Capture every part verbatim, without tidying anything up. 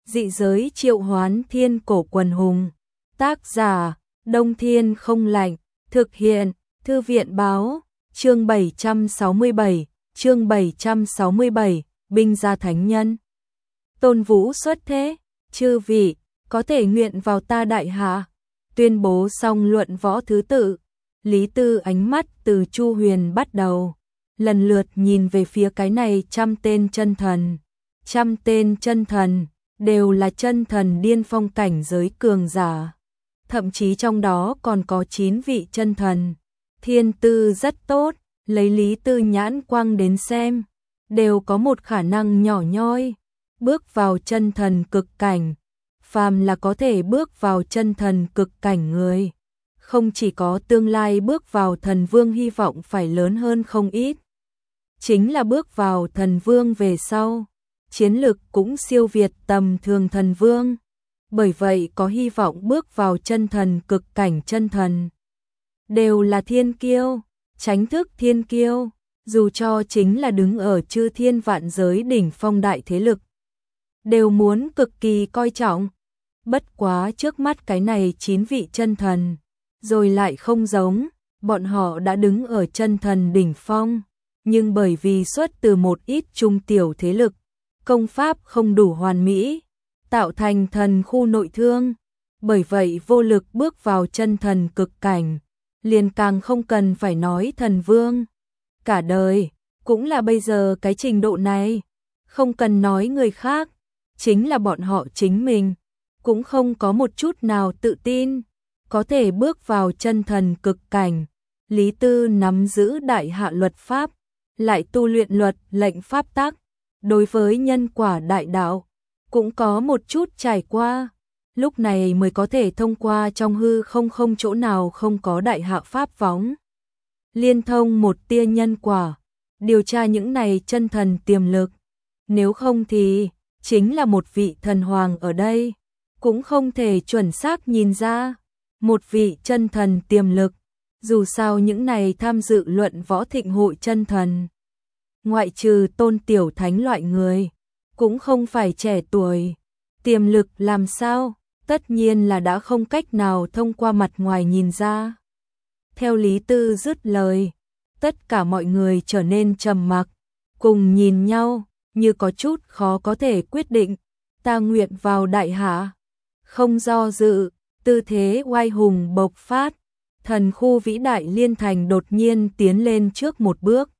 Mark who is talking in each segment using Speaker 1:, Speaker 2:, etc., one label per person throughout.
Speaker 1: Dị giới triệu hoán thiên cổ quần hùng. Tác giả, Đông Thiên không lạnh. Thực hiện, Thư viện báo. Chương bảy trăm sáu mươi bảy, chương bảy trăm sáu mươi bảy, binh gia thánh nhân. Tôn Vũ xuất thế, chư vị, có thể nguyện vào ta đại hạ. Tuyên bố xong luận võ thứ tự, Lý Tư ánh mắt từ Chu Huyền bắt đầu, lần lượt nhìn về phía cái này trăm tên chân thần. Trăm tên chân thần, đều là chân thần điên phong cảnh giới cường giả. Thậm chí trong đó còn có chín vị chân thần. Thiên tư rất tốt, lấy Lý Tư nhãn quang đến xem, đều có một khả năng nhỏ nhoi, bước vào chân thần cực cảnh. Phàm là có thể bước vào chân thần cực cảnh người, không chỉ có tương lai bước vào thần vương hy vọng phải lớn hơn không ít. Chính là bước vào thần vương về sau, chiến lực cũng siêu việt tầm thường thần vương. Bởi vậy có hy vọng bước vào chân thần cực cảnh chân thần. Đều là thiên kiêu, tránh thức thiên kiêu, dù cho chính là đứng ở chư thiên vạn giới đỉnh phong đại thế lực, đều muốn cực kỳ coi trọng. Bất quá trước mắt cái này chín vị chân thần, rồi lại không giống, bọn họ đã đứng ở chân thần đỉnh phong, nhưng bởi vì xuất từ một ít trung tiểu thế lực, công pháp không đủ hoàn mỹ, tạo thành thần khu nội thương, bởi vậy vô lực bước vào chân thần cực cảnh, liền càng không cần phải nói thần vương. Cả đời, cũng là bây giờ cái trình độ này, không cần nói người khác, chính là bọn họ chính mình, cũng không có một chút nào tự tin, có thể bước vào chân thần cực cảnh. Lý Tư nắm giữ đại hạ luật pháp, lại tu luyện luật lệnh pháp tắc, đối với nhân quả đại đạo, cũng có một chút trải qua, lúc này mới có thể thông qua trong hư không không chỗ nào không có đại hạ pháp võng. Liên thông một tia nhân quả, điều tra những này chân thần tiềm lực, nếu không thì, chính là một vị thần hoàng ở đây, cũng không thể chuẩn xác nhìn ra, một vị chân thần tiềm lực, dù sao những này tham dự luận võ thịnh hội chân thần. Ngoại trừ Tôn Tiểu Thánh loại người, cũng không phải trẻ tuổi, tiềm lực làm sao, tất nhiên là đã không cách nào thông qua mặt ngoài nhìn ra. Theo Lý Tư dứt lời, tất cả mọi người trở nên trầm mặc, cùng nhìn nhau, như có chút khó có thể quyết định. Ta nguyện vào đại hạ, không do dự, tư thế oai hùng bộc phát, thần khu vĩ đại liên thành đột nhiên tiến lên trước một bước.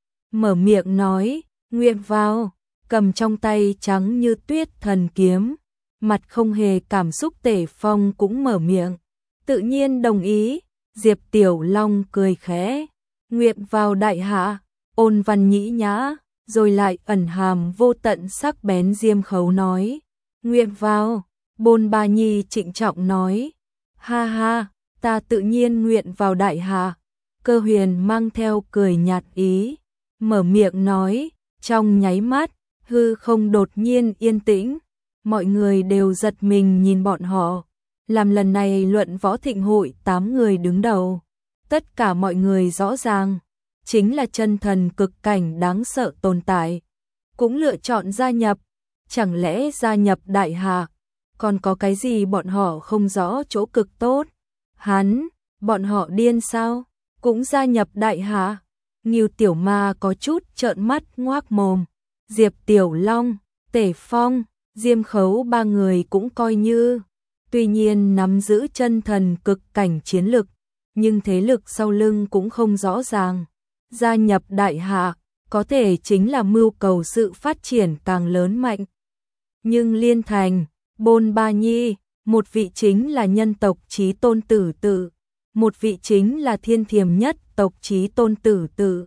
Speaker 1: Mở miệng nói, nguyện vào, cầm trong tay trắng như tuyết thần kiếm, mặt không hề cảm xúc Tể Phong cũng mở miệng, tự nhiên đồng ý. Diệp Tiểu Long cười khẽ, nguyện vào đại hạ, ôn văn nhĩ nhã, rồi lại ẩn hàm vô tận sắc bén Diêm Khấu nói, nguyện vào. Bôn Ba Nhi trịnh trọng nói, ha ha, ta tự nhiên nguyện vào đại hạ. Cơ Huyền mang theo cười nhạt ý, mở miệng nói, trong nháy mắt, hư không đột nhiên yên tĩnh, mọi người đều giật mình nhìn bọn họ. Làm lần này luận võ thịnh hội tám người đứng đầu, tất cả mọi người rõ ràng, chính là chân thần cực cảnh đáng sợ tồn tại, cũng lựa chọn gia nhập. Chẳng lẽ gia nhập đại hạ, còn có cái gì bọn họ không rõ chỗ cực tốt? Hắn, bọn họ điên sao? Cũng gia nhập đại hạ? Ngưu Tiểu Ma có chút trợn mắt ngoác mồm. Diệp Tiểu Long, Tể Phong, Diêm Khấu ba người cũng coi như, tuy nhiên nắm giữ chân thần cực cảnh chiến lực, nhưng thế lực sau lưng cũng không rõ ràng. Gia nhập đại hạ, có thể chính là mưu cầu sự phát triển càng lớn mạnh. Nhưng liên thành, Bôn Ba Nhi, một vị chính là nhân tộc Chí Tôn Tử Tử, một vị chính là thiên thiềm nhất tộc Chí Tôn Tử Tử.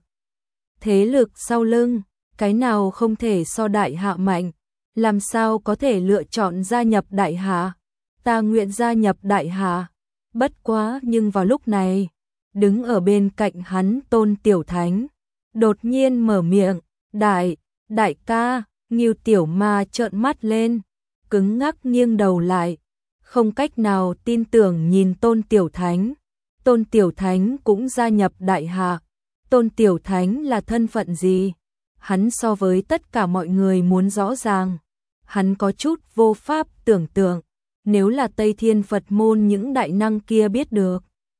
Speaker 1: Thế lực sau lưng, cái nào không thể so đại hạ mạnh, làm sao có thể lựa chọn gia nhập đại hạ? Ta nguyện gia nhập đại hạ. Bất quá nhưng vào lúc này, đứng ở bên cạnh hắn Tôn Tiểu Thánh, đột nhiên mở miệng, đại, đại ca. Ngưu Tiểu Ma trợn mắt lên, cứng ngắc nghiêng đầu lại, không cách nào tin tưởng nhìn Tôn Tiểu Thánh. Tôn Tiểu Thánh cũng gia nhập đại hạ. Tôn Tiểu Thánh là thân phận gì? Hắn so với tất cả mọi người muốn rõ ràng. hắn có chút vô pháp tưởng tượng, nếu là Tây Thiên Phật môn những đại năng kia biết được.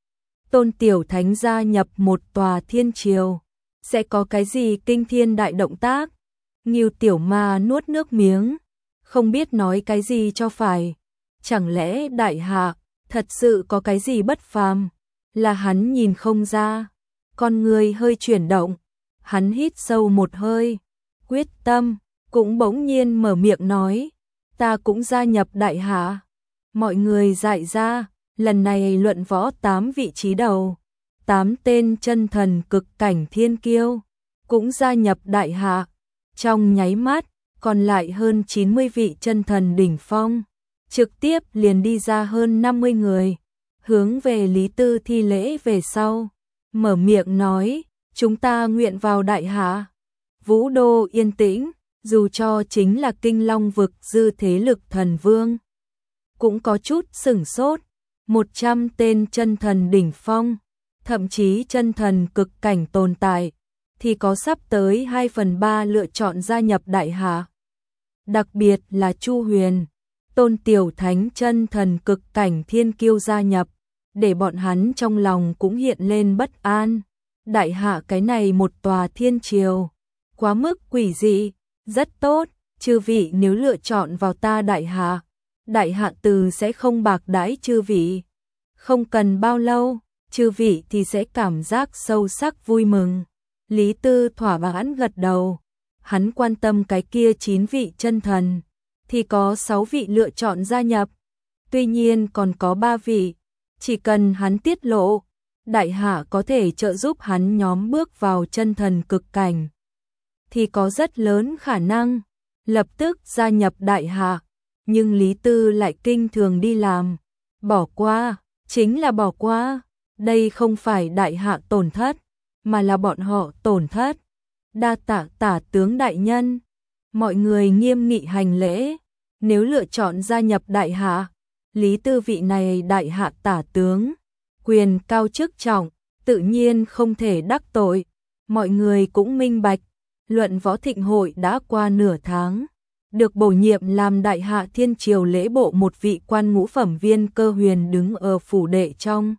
Speaker 1: Tôn Tiểu Thánh gia nhập một tòa thiên triều, sẽ có cái gì kinh thiên đại động tác? Ngưu Tiểu Ma nuốt nước miếng, không biết nói cái gì cho phải. Chẳng lẽ đại hạ thật sự có cái gì bất phàm, là hắn nhìn không ra? Con người hơi chuyển động, hắn hít sâu một hơi, quyết tâm, cũng bỗng nhiên mở miệng nói, ta cũng gia nhập đại hạ. Mọi người dại ra, lần này luận võ tám vị trí đầu, tám tên chân thần cực cảnh thiên kiêu, cũng gia nhập đại hạ. Trong nháy mắt, còn lại hơn chín mươi vị chân thần đỉnh phong, trực tiếp liền đi ra hơn năm mươi người, hướng về Lý Tư thi lễ về sau, mở miệng nói, chúng ta nguyện vào đại hạ. Vũ đô yên tĩnh, dù cho chính là Kinh Long vực dư thế lực thần vương, cũng có chút sửng sốt, một trăm tên chân thần đỉnh phong, thậm chí chân thần cực cảnh tồn tại, thì có sắp tới hai phần ba lựa chọn gia nhập đại hạ. Đặc biệt là Chu Huyền, Tôn Tiểu Thánh chân thần cực cảnh thiên kiêu gia nhập, để bọn hắn trong lòng cũng hiện lên bất an. Đại hạ cái này một tòa thiên triều, quá mức quỷ dị, rất tốt, chư vị nếu lựa chọn vào ta đại hạ, đại hạ từ sẽ không bạc đãi chư vị. Không cần bao lâu, chư vị thì sẽ cảm giác sâu sắc vui mừng. Lý Tư thỏa mãn gật đầu, hắn quan tâm cái kia chín vị chân thần, thì có sáu vị lựa chọn gia nhập, tuy nhiên còn có ba vị, chỉ cần hắn tiết lộ, đại hạ có thể trợ giúp hắn nhóm bước vào chân thần cực cảnh, thì có rất lớn khả năng lập tức gia nhập đại hạ. Nhưng Lý Tư lại kinh thường đi làm, bỏ qua, chính là bỏ qua, đây không phải đại hạ tổn thất, mà là bọn họ tổn thất. Đa tạ tả tướng đại nhân, mọi người nghiêm nghị hành lễ, nếu lựa chọn gia nhập đại hạ, Lý Tư vị này đại hạ tả tướng, quyền cao chức trọng, tự nhiên không thể đắc tội. Mọi người cũng minh bạch, luận võ thịnh hội đã qua nửa tháng, được bổ nhiệm làm đại hạ thiên triều lễ bộ một vị quan ngũ phẩm viên Cơ Huyền đứng ở phủ đệ trong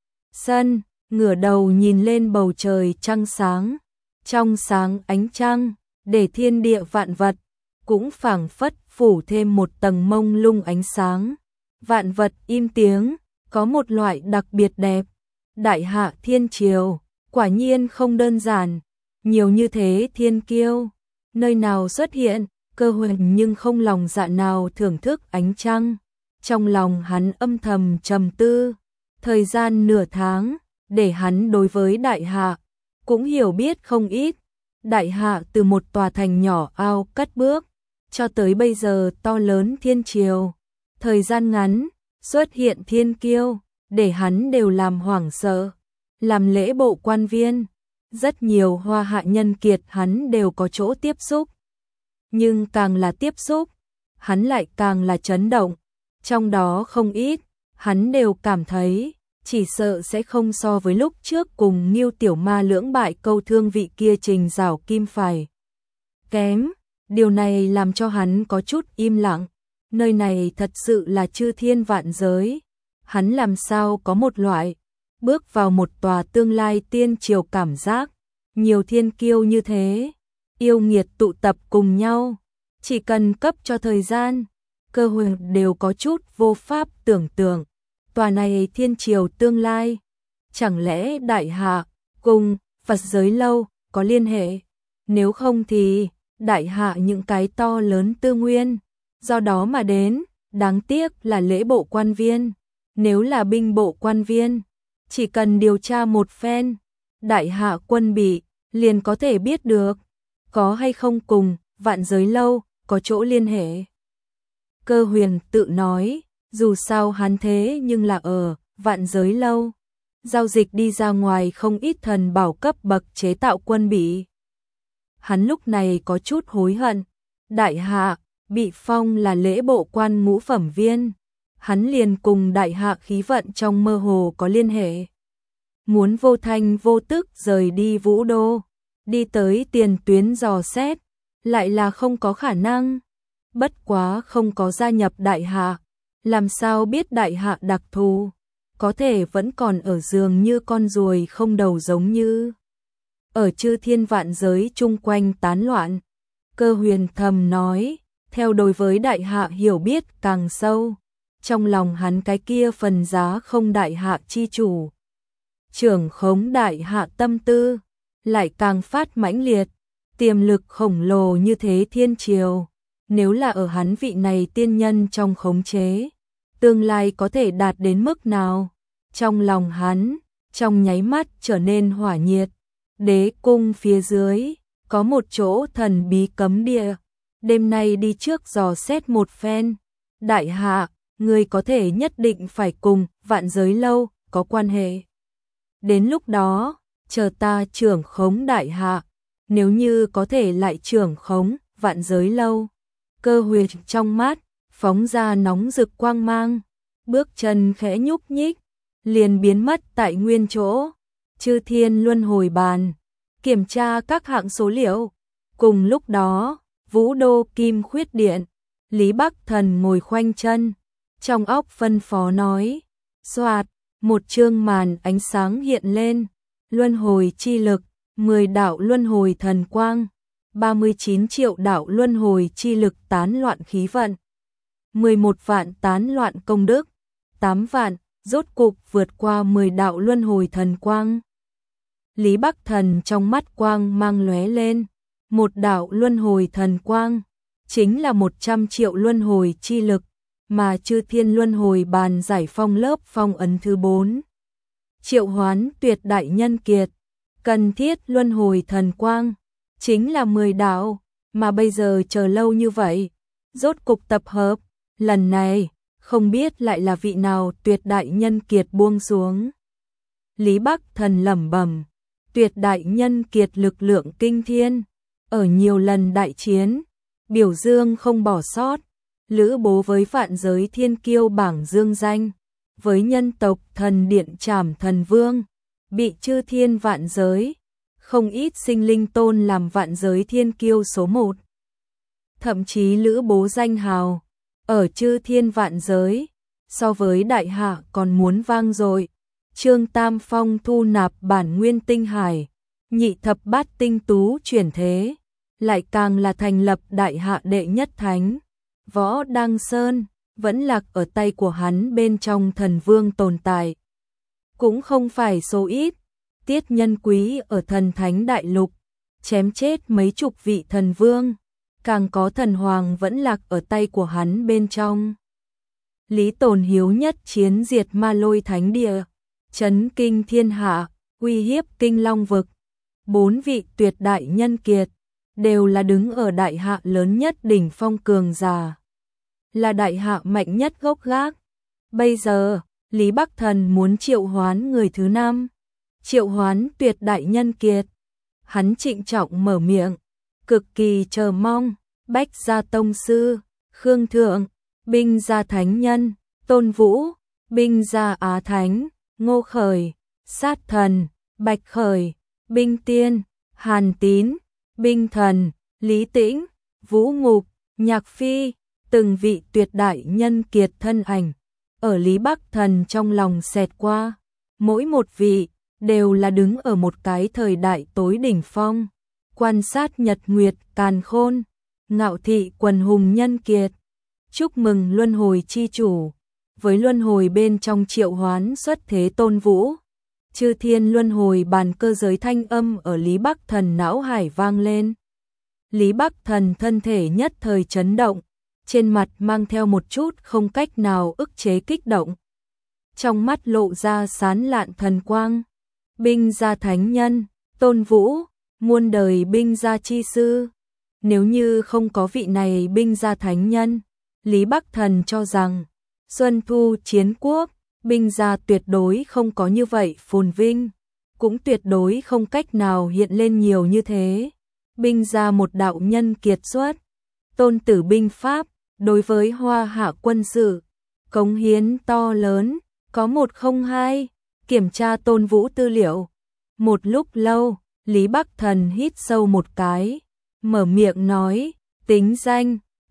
Speaker 1: sân, ngửa đầu nhìn lên bầu trời trăng sáng, trong sáng ánh trăng, để thiên địa vạn vật cũng phảng phất phủ thêm một tầng mông lung ánh sáng. Vạn vật im tiếng, có một loại đặc biệt đẹp. Đại hạ thiên triều, quả nhiên không đơn giản, nhiều như thế thiên kiêu, nơi nào xuất hiện? Cơ Huyền nhưng không lòng dạ nào thưởng thức ánh trăng, trong lòng hắn âm thầm trầm tư. Thời gian nửa tháng, để hắn đối với đại hạ cũng hiểu biết không ít. Đại hạ từ một tòa thành nhỏ ao cất bước, cho tới bây giờ to lớn thiên triều. Thời gian ngắn, xuất hiện thiên kiêu, để hắn đều làm hoảng sợ. Làm lễ bộ quan viên, rất nhiều hoa hạ nhân kiệt hắn đều có chỗ tiếp xúc. Nhưng càng là tiếp xúc, hắn lại càng là chấn động. Trong đó không ít, hắn đều cảm thấy, chỉ sợ sẽ không so với lúc trước cùng Ngưu Tiểu Ma lưỡng bại câu thương vị kia Trình Giảo Kim phải kém. Điều này làm cho hắn có chút im lặng. Nơi này thật sự là chư thiên vạn giới. Hắn làm sao có một loại bước vào một tòa tương lai tiên triều cảm giác. Nhiều thiên kiêu như thế, yêu nghiệt tụ tập cùng nhau, chỉ cần cấp cho thời gian, Cơ Huyền đều có chút vô pháp tưởng tượng. Tòa này thiên triều tương lai, chẳng lẽ đại hạ cùng Phật giới lâu có liên hệ? Nếu không thì đại hạ những cái to lớn tư nguyên, do đó mà đến. Đáng tiếc là lễ bộ quan viên, nếu là binh bộ quan viên, chỉ cần điều tra một phen, đại hạ quân bị liền có thể biết được có hay không cùng vạn giới lâu có chỗ liên hệ. Cơ Huyền tự nói, dù sao hắn thế nhưng là ở vạn giới lâu, giao dịch đi ra ngoài không ít thần bảo cấp bậc chế tạo quân bị. Hắn lúc này có chút hối hận, đại hạ bị phong là lễ bộ quan ngũ phẩm viên, hắn liền cùng đại hạ khí vận trong mơ hồ có liên hệ. Muốn vô thanh vô tức rời đi Vũ Đô, đi tới tiền tuyến dò xét, lại là không có khả năng. bất quá không có gia nhập đại hạ, làm sao biết đại hạ đặc thù, có thể vẫn còn ở giường như con ruồi không đầu giống như ở chư thiên vạn giới chung quanh tán loạn. Cơ Huyền thầm nói, theo đối với đại hạ hiểu biết càng sâu, trong lòng hắn cái kia phần giá không đại hạ chi chủ, trưởng khống đại hạ tâm tư, lại càng phát mãnh liệt, tiềm lực khổng lồ như thế thiên triều, nếu là ở hắn vị này tiên nhân trong khống chế, tương lai có thể đạt đến mức nào? Trong lòng hắn, trong nháy mắt trở nên hỏa nhiệt. Đế cung phía dưới, có một chỗ thần bí cấm địa, đêm nay đi trước dò xét một phen. Đại hạ, người có thể nhất định phải cùng Vạn Giới Lâu có quan hệ. Đến lúc đó, chờ ta trưởng khống đại hạ, nếu như có thể lại trưởng khống Vạn Giới Lâu. Cơ Huyền trong mắt phóng ra nóng rực quang mang, bước chân khẽ nhúc nhích, liền biến mất tại nguyên chỗ. Chư Thiên Luân Hồi Bàn kiểm tra các hạng số liệu. Cùng lúc đó, Vũ Đô Kim Khuyết Điện, Lý Bắc Thần ngồi khoanh chân, trong óc phân phó nói, xoạt, một chương màn ánh sáng hiện lên, luân hồi chi lực, mười đạo luân hồi thần quang, ba mươi chín triệu đạo luân hồi chi lực tán loạn khí vận, mười một vạn tán loạn công đức, tám vạn, rốt cục vượt qua mười đạo luân hồi thần quang. Lý Bắc Thần trong mắt quang mang lóe lên, một đạo luân hồi thần quang, chính là một trăm triệu luân hồi chi lực, mà chư thiên luân hồi bàn giải phong lớp phong ấn thứ bốn. Triệu hoán tuyệt đại nhân kiệt, cần thiết luân hồi thần quang, chính là mười đạo, mà bây giờ chờ lâu như vậy, rốt cục tập hợp, lần này, không biết lại là vị nào tuyệt đại nhân kiệt buông xuống. Lý Bắc Thần lẩm bẩm, tuyệt đại nhân kiệt lực lượng kinh thiên, ở nhiều lần đại chiến, biểu dương không bỏ sót, lữ bố với vạn giới thiên kiêu bảng dương danh, với nhân tộc thần điện trảm thần vương, bị chư thiên vạn giới, không ít sinh linh tôn làm vạn giới thiên kiêu số một. Thậm chí lữ bố danh hào, ở chư thiên vạn giới, so với đại hạ còn muốn vang dội. Trương Tam Phong thu nạp bản nguyên tinh hải, nhị thập bát tinh tú chuyển thế, lại càng là thành lập đại hạ đệ nhất thánh. Võ Đăng Sơn, vẫn lạc ở tay của hắn bên trong thần vương tồn tại. Cũng không phải số ít, Tiết Nhân Quý ở thần thánh đại lục, chém chết mấy chục vị thần vương, càng có thần hoàng vẫn lạc ở tay của hắn bên trong. Lý Tồn Hiếu nhất chiến diệt ma lôi thánh địa, chấn kinh thiên hạ, uy hiếp kinh long vực. Bốn vị tuyệt đại nhân kiệt, đều là đứng ở đại hạ lớn nhất đỉnh phong cường giả, là đại hạ mạnh nhất gốc gác. Bây giờ, Lý Bắc Thần muốn triệu hoán người thứ năm, triệu hoán tuyệt đại nhân kiệt. Hắn trịnh trọng mở miệng, cực kỳ chờ mong. Bách gia tông sư, Khương Thượng, Binh gia thánh nhân, Tôn Vũ, Binh gia Á Thánh, Ngô Khởi, Sát Thần, Bạch Khởi, Binh Tiên, Hàn Tín, Binh Thần, Lý Tĩnh, Vũ Ngục, Nhạc Phi, từng vị tuyệt đại nhân kiệt thân ảnh, ở Lý Bắc Thần trong lòng xẹt qua, mỗi một vị, đều là đứng ở một cái thời đại tối đỉnh phong, quan sát nhật nguyệt càn khôn, ngạo thị quần hùng nhân kiệt. Chúc mừng luân hồi chi chủ, với luân hồi bên trong triệu hoán xuất thế Tôn Vũ. Chư thiên luân hồi bàn cơ giới thanh âm ở Lý Bắc Thần não hải vang lên. Lý Bắc Thần thân thể nhất thời chấn động, trên mặt mang theo một chút không cách nào ức chế kích động. Trong mắt lộ ra sán lạn thần quang. Binh gia thánh nhân, Tôn Vũ, muôn đời binh gia chi sư. Nếu như không có vị này binh gia thánh nhân, Lý Bắc Thần cho rằng Xuân Thu chiến quốc, binh gia tuyệt đối không có như vậy phồn vinh, cũng tuyệt đối không cách nào hiện lên nhiều như thế. Binh gia một đạo nhân kiệt xuất, Tôn Tử binh pháp, đối với Hoa Hạ quân sự, cống hiến to lớn, có một không hai, kiểm tra Tôn Vũ tư liệu. Một lúc lâu, Lý Bắc Thần hít sâu một cái, mở miệng nói, tính danh,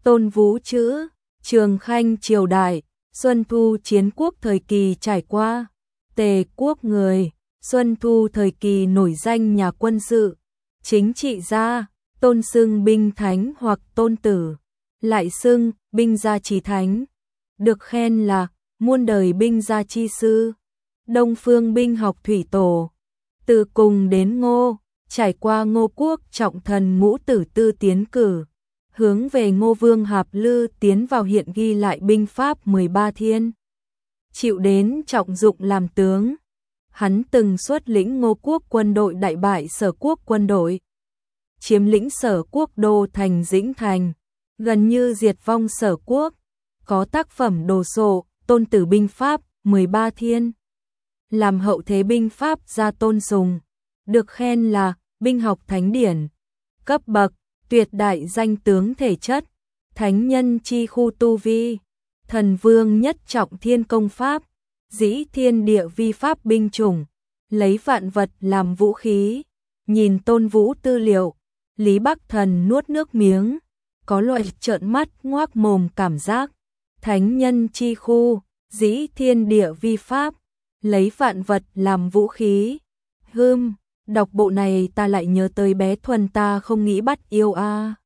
Speaker 1: Tôn Vũ chữ, Trường Khanh triều đại, Xuân Thu chiến quốc thời kỳ trải qua, Tề quốc người, Xuân Thu thời kỳ nổi danh nhà quân sự, chính trị gia, tôn xưng binh thánh hoặc tôn tử, lại xưng binh gia chí thánh, được khen là muôn đời binh gia chi sư, Đông Phương binh học thủy tổ. Từ cùng đến Ngô, trải qua Ngô quốc trọng thần ngũ tử tư tiến cử, hướng về Ngô Vương Hạp Lư tiến vào hiện ghi lại binh pháp mười ba thiên. Chịu đến trọng dụng làm tướng, hắn từng xuất lĩnh Ngô quốc quân đội đại bại Sở quốc quân đội, chiếm lĩnh Sở quốc đô thành Dĩnh Thành, gần như diệt vong Sở quốc, có tác phẩm đồ sộ, Tôn Tử binh pháp mười ba thiên. Làm hậu thế binh pháp gia tôn sùng, được khen là binh học thánh điển, cấp bậc, tuyệt đại danh tướng thể chất, thánh nhân chi khu tu vi, thần vương nhất trọng thiên công pháp, dĩ thiên địa vi pháp binh chủng, lấy vạn vật làm vũ khí. Nhìn Tôn Vũ tư liệu, Lý Bắc Thần nuốt nước miếng, có loại trợn mắt ngoác mồm cảm giác. Thánh nhân chi khu, dĩ thiên địa vi pháp, lấy vạn vật làm vũ khí. Hưm, đọc bộ này ta lại nhớ tới bé Thuần ta không nghĩ bắt yêu a. À.